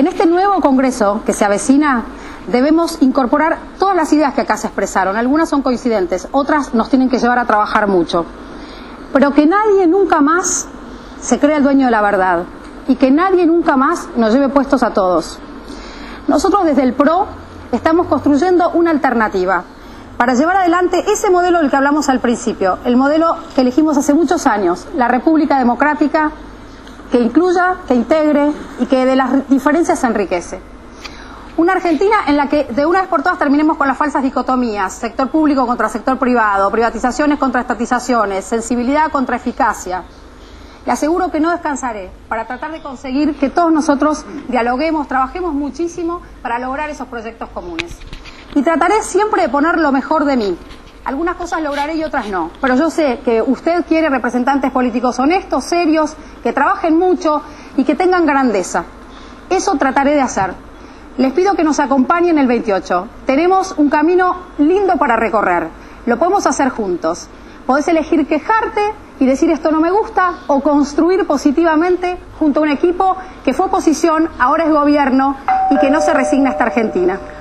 En este nuevo Congreso que se avecina, debemos incorporar todas las ideas que acá se expresaron. Algunas son coincidentes, otras nos tienen que llevar a trabajar mucho. Pero que nadie nunca más se crea el dueño de la verdad y que nadie nunca más nos lleve puestos a todos. Nosotros desde el PRO estamos construyendo una alternativa para llevar adelante ese modelo del que hablamos al principio, el modelo que elegimos hace muchos años, la República Democrática, que incluya, que integre y que de las diferencias se enriquece. Una Argentina en la que de una vez por todas terminemos con las falsas dicotomías, sector público contra sector privado, privatizaciones contra estatizaciones, sensibilidad contra eficacia. Le aseguro que no descansaré para tratar de conseguir que todos nosotros dialoguemos, trabajemos muchísimo para lograr esos proyectos comunes. Y trataré siempre de poner lo mejor de mí. Algunas cosas lograré y otras no, pero yo sé que usted quiere representantes políticos honestos, serios, que trabajen mucho y que tengan grandeza. Eso trataré de hacer. Les pido que nos acompañen el 28. Tenemos un camino lindo para recorrer. Lo podemos hacer juntos. Podés elegir quejarte y decir esto no me gusta o construir positivamente junto a un equipo que fue oposición, ahora es gobierno y que no se resigna a esta Argentina.